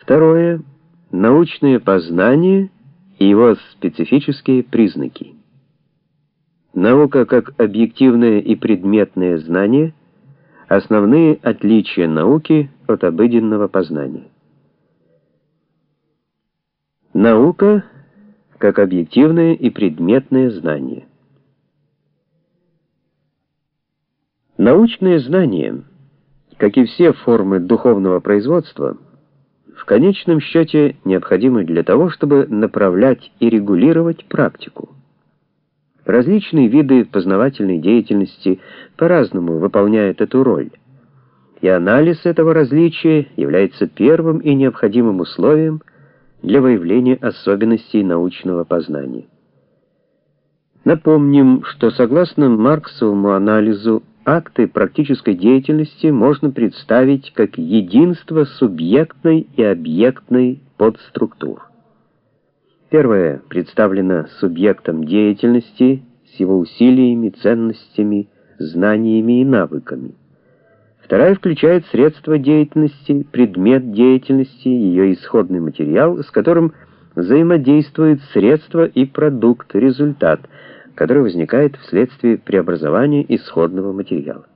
Второе. Научное познание и его специфические признаки. Наука как объективное и предметное знание — основные отличия науки от обыденного познания. Наука как объективное и предметное знание. Научное знание, как и все формы духовного производства, в конечном счете необходимы для того, чтобы направлять и регулировать практику. Различные виды познавательной деятельности по-разному выполняют эту роль, и анализ этого различия является первым и необходимым условием для выявления особенностей научного познания. Напомним, что согласно марксовому анализу, акты практической деятельности можно представить как единство субъектной и объектной подструктур. Первая представлена субъектом деятельности с его усилиями, ценностями, знаниями и навыками. Вторая включает средства деятельности, предмет деятельности, ее исходный материал, с которым взаимодействуют средства и продукт, результат, который возникает вследствие преобразования исходного материала.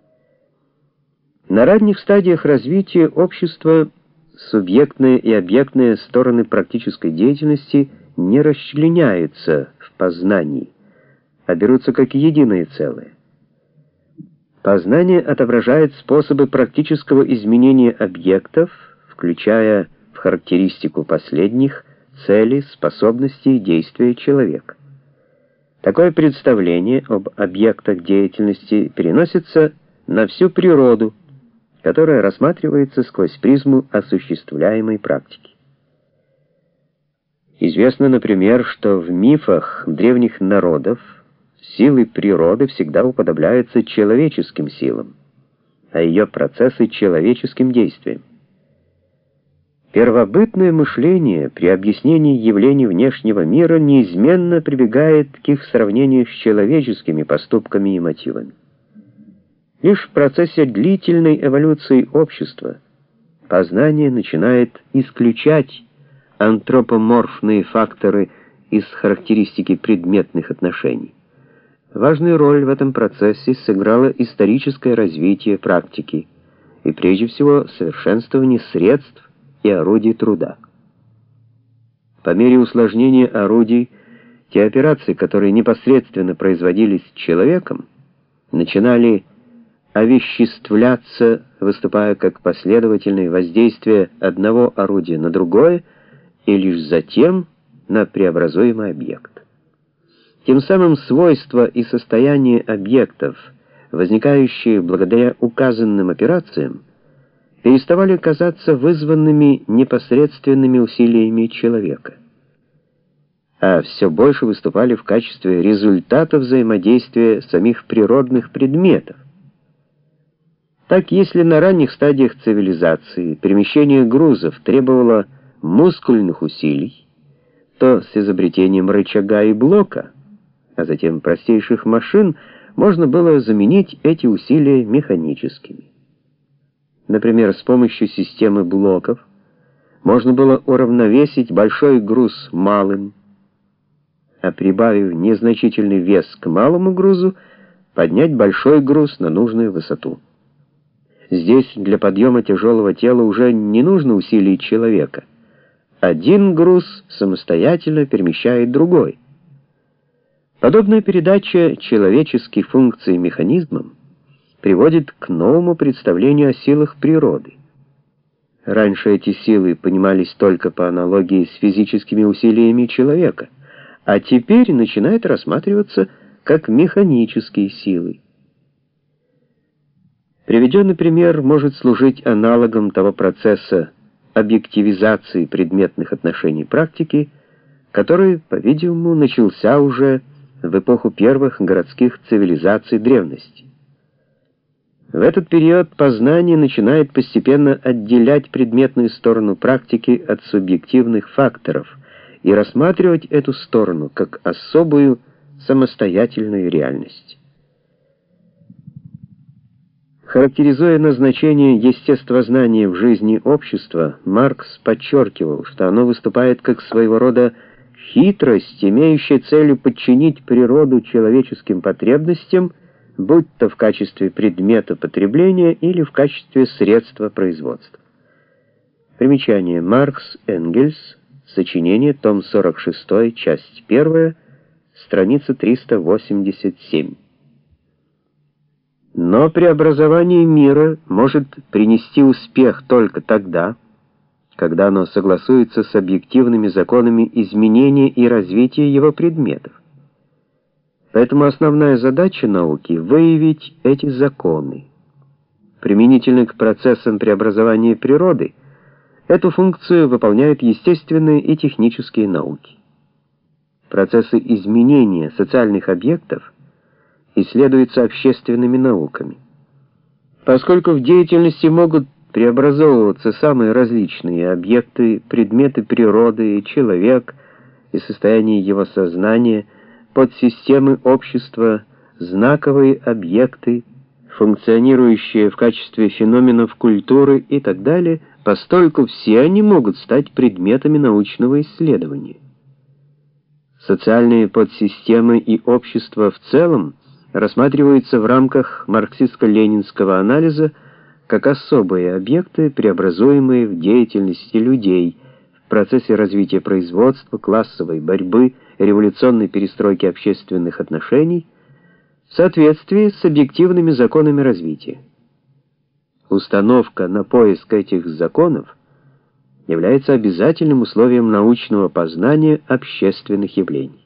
На ранних стадиях развития общества субъектные и объектные стороны практической деятельности не расчленяются в познании, а берутся как единое целое. Познание отображает способы практического изменения объектов, включая в характеристику последних цели, способности и действия человека. Такое представление об объектах деятельности переносится на всю природу, которая рассматривается сквозь призму осуществляемой практики. Известно, например, что в мифах древних народов силы природы всегда уподобляются человеческим силам, а ее процессы — человеческим действиям. Первобытное мышление при объяснении явлений внешнего мира неизменно прибегает к их сравнению с человеческими поступками и мотивами. Лишь в процессе длительной эволюции общества познание начинает исключать антропоморфные факторы из характеристики предметных отношений. Важную роль в этом процессе сыграло историческое развитие практики и прежде всего совершенствование средств и орудий труда. По мере усложнения орудий, те операции, которые непосредственно производились человеком, начинали овеществляться, выступая как последовательное воздействие одного орудия на другое и лишь затем на преобразуемый объект. Тем самым свойства и состояние объектов, возникающие благодаря указанным операциям, переставали казаться вызванными непосредственными усилиями человека, а все больше выступали в качестве результата взаимодействия самих природных предметов. Так, если на ранних стадиях цивилизации перемещение грузов требовало мускульных усилий, то с изобретением рычага и блока, а затем простейших машин, можно было заменить эти усилия механическими. Например, с помощью системы блоков можно было уравновесить большой груз малым, а прибавив незначительный вес к малому грузу, поднять большой груз на нужную высоту. Здесь для подъема тяжелого тела уже не нужно усилий человека. Один груз самостоятельно перемещает другой. Подобная передача человеческих функций механизмам приводит к новому представлению о силах природы. Раньше эти силы понимались только по аналогии с физическими усилиями человека, а теперь начинают рассматриваться как механические силы. Приведенный пример может служить аналогом того процесса объективизации предметных отношений практики, который, по-видимому, начался уже в эпоху первых городских цивилизаций древности. В этот период познание начинает постепенно отделять предметную сторону практики от субъективных факторов и рассматривать эту сторону как особую самостоятельную реальность. Характеризуя назначение естествознания в жизни общества, Маркс подчеркивал, что оно выступает как своего рода хитрость, имеющая целью подчинить природу человеческим потребностям, будь то в качестве предмета потребления или в качестве средства производства. Примечание. Маркс, Энгельс. Сочинение. Том 46. Часть 1. Страница 387. Но преобразование мира может принести успех только тогда, когда оно согласуется с объективными законами изменения и развития его предметов. Поэтому основная задача науки — выявить эти законы. Применительно к процессам преобразования природы, эту функцию выполняют естественные и технические науки. Процессы изменения социальных объектов исследуются общественными науками. Поскольку в деятельности могут преобразовываться самые различные объекты, предметы природы, человек и состояние его сознания, подсистемы общества, знаковые объекты, функционирующие в качестве феноменов культуры и так далее, постольку все они могут стать предметами научного исследования. Социальные подсистемы и общество в целом рассматриваются в рамках марксистско-ленинского анализа как особые объекты, преобразуемые в деятельности людей в процессе развития производства, классовой борьбы, революционной перестройки общественных отношений в соответствии с объективными законами развития. Установка на поиск этих законов является обязательным условием научного познания общественных явлений.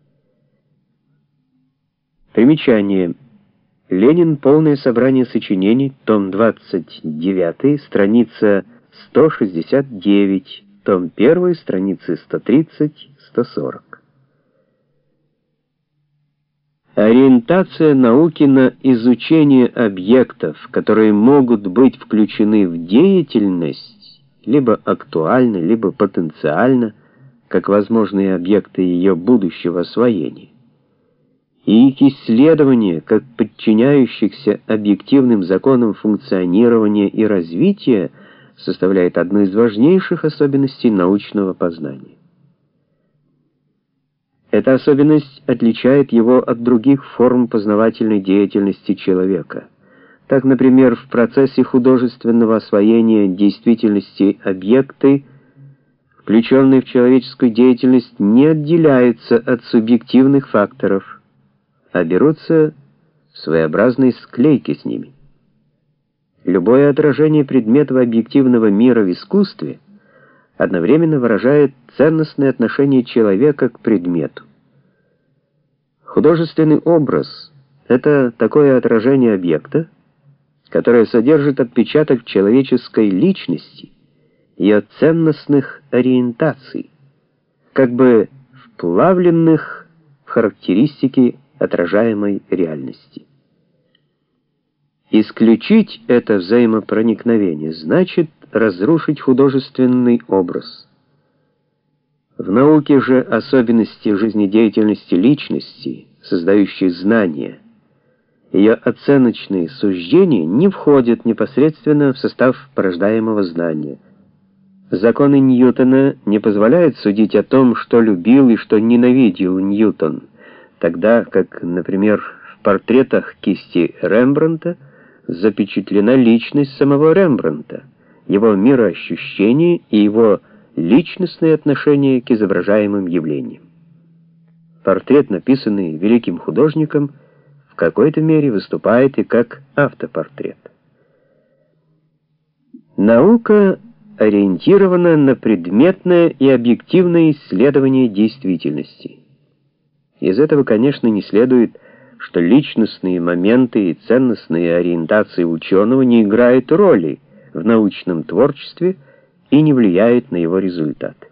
Примечание. Ленин. Полное собрание сочинений. Том 29. Страница 169. Том 1. Страницы 130-140. Ориентация науки на изучение объектов, которые могут быть включены в деятельность, либо актуально, либо потенциально, как возможные объекты ее будущего освоения, и их исследование как подчиняющихся объективным законам функционирования и развития составляет одну из важнейших особенностей научного познания. Эта особенность отличает его от других форм познавательной деятельности человека. Так, например, в процессе художественного освоения действительности объекты, включенные в человеческую деятельность, не отделяются от субъективных факторов, а берутся в своеобразной склейке с ними. Любое отражение предметов объективного мира в искусстве одновременно выражает ценностное отношение человека к предмету. Художественный образ — это такое отражение объекта, которое содержит отпечаток человеческой личности, ее ценностных ориентаций, как бы вплавленных в характеристики отражаемой реальности. Исключить это взаимопроникновение значит разрушить художественный образ. В науке же особенности жизнедеятельности личности, создающей знания, ее оценочные суждения не входят непосредственно в состав порождаемого знания. Законы Ньютона не позволяют судить о том, что любил и что ненавидел Ньютон, тогда как, например, в портретах кисти Рембрандта запечатлена личность самого Рембрандта, его мироощущение и его личностные отношения к изображаемым явлениям. Портрет, написанный великим художником, в какой-то мере выступает и как автопортрет. Наука ориентирована на предметное и объективное исследование действительности. Из этого, конечно, не следует, что личностные моменты и ценностные ориентации ученого не играют роли в научном творчестве и не влияют на его результаты.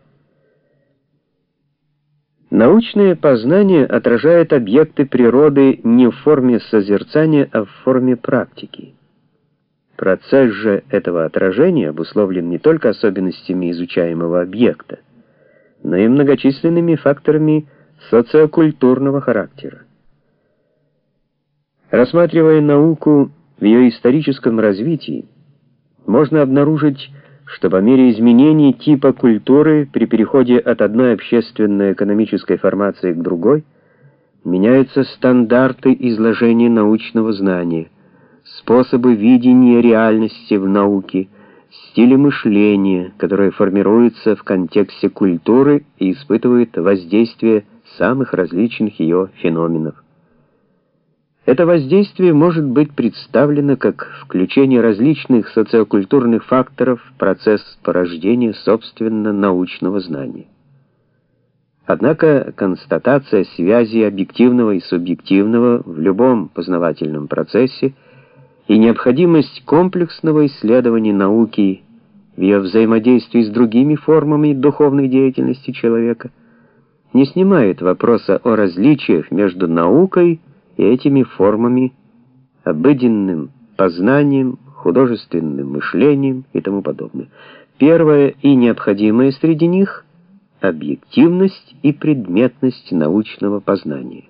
Научное познание отражает объекты природы не в форме созерцания, а в форме практики. Процесс же этого отражения обусловлен не только особенностями изучаемого объекта, но и многочисленными факторами социокультурного характера. Рассматривая науку в ее историческом развитии можно обнаружить, что по мере изменений типа культуры при переходе от одной общественно-экономической формации к другой меняются стандарты изложения научного знания, способы видения реальности в науке, стили мышления, которые формируются в контексте культуры и испытывают воздействие самых различных ее феноменов. Это воздействие может быть представлено как включение различных социокультурных факторов в процесс порождения собственно научного знания. Однако констатация связи объективного и субъективного в любом познавательном процессе и необходимость комплексного исследования науки в ее взаимодействии с другими формами духовной деятельности человека не снимает вопроса о различиях между наукой и этими формами, обыденным познанием, художественным мышлением и тому подобное. Первое и необходимое среди них — объективность и предметность научного познания.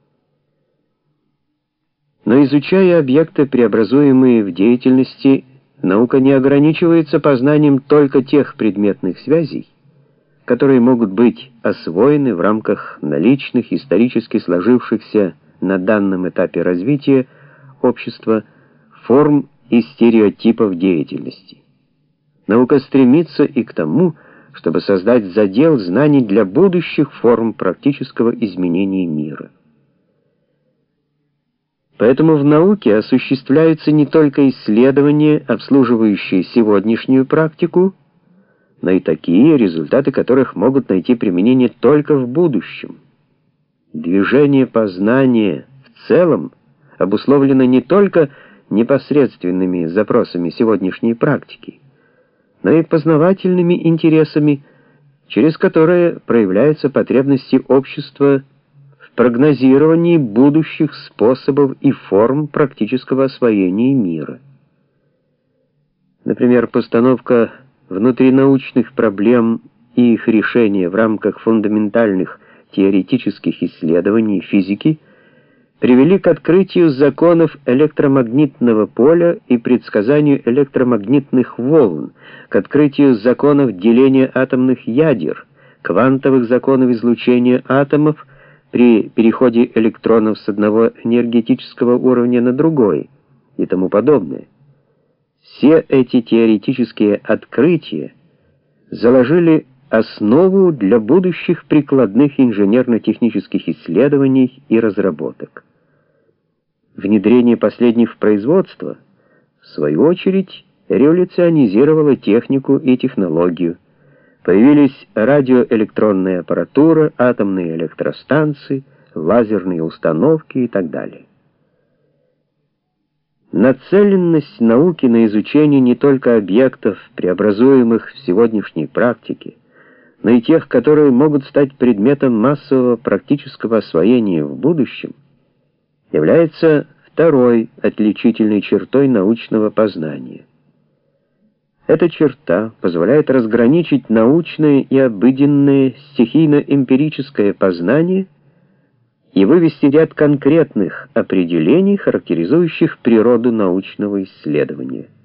Но изучая объекты, преобразуемые в деятельности, наука не ограничивается познанием только тех предметных связей, которые могут быть освоены в рамках наличных, исторически сложившихся на данном этапе развития общества форм и стереотипов деятельности. Наука стремится и к тому, чтобы создать задел знаний для будущих форм практического изменения мира. Поэтому в науке осуществляются не только исследования, обслуживающие сегодняшнюю практику, но и такие, результаты которых могут найти применение только в будущем. Движение познания в целом обусловлено не только непосредственными запросами сегодняшней практики, но и познавательными интересами, через которые проявляются потребности общества в прогнозировании будущих способов и форм практического освоения мира. Например, постановка внутринаучных проблем и их решение в рамках фундаментальных теоретических исследований физики привели к открытию законов электромагнитного поля и предсказанию электромагнитных волн, к открытию законов деления атомных ядер, квантовых законов излучения атомов при переходе электронов с одного энергетического уровня на другой и тому подобное. Все эти теоретические открытия заложили основу для будущих прикладных инженерно-технических исследований и разработок. Внедрение последних в производство, в свою очередь, революционизировало технику и технологию. Появились радиоэлектронная аппаратура, атомные электростанции, лазерные установки и так далее. Нацеленность науки на изучение не только объектов, преобразуемых в сегодняшней практике, но и тех, которые могут стать предметом массового практического освоения в будущем, является второй отличительной чертой научного познания. Эта черта позволяет разграничить научное и обыденное стихийно-эмпирическое познание и вывести ряд конкретных определений, характеризующих природу научного исследования.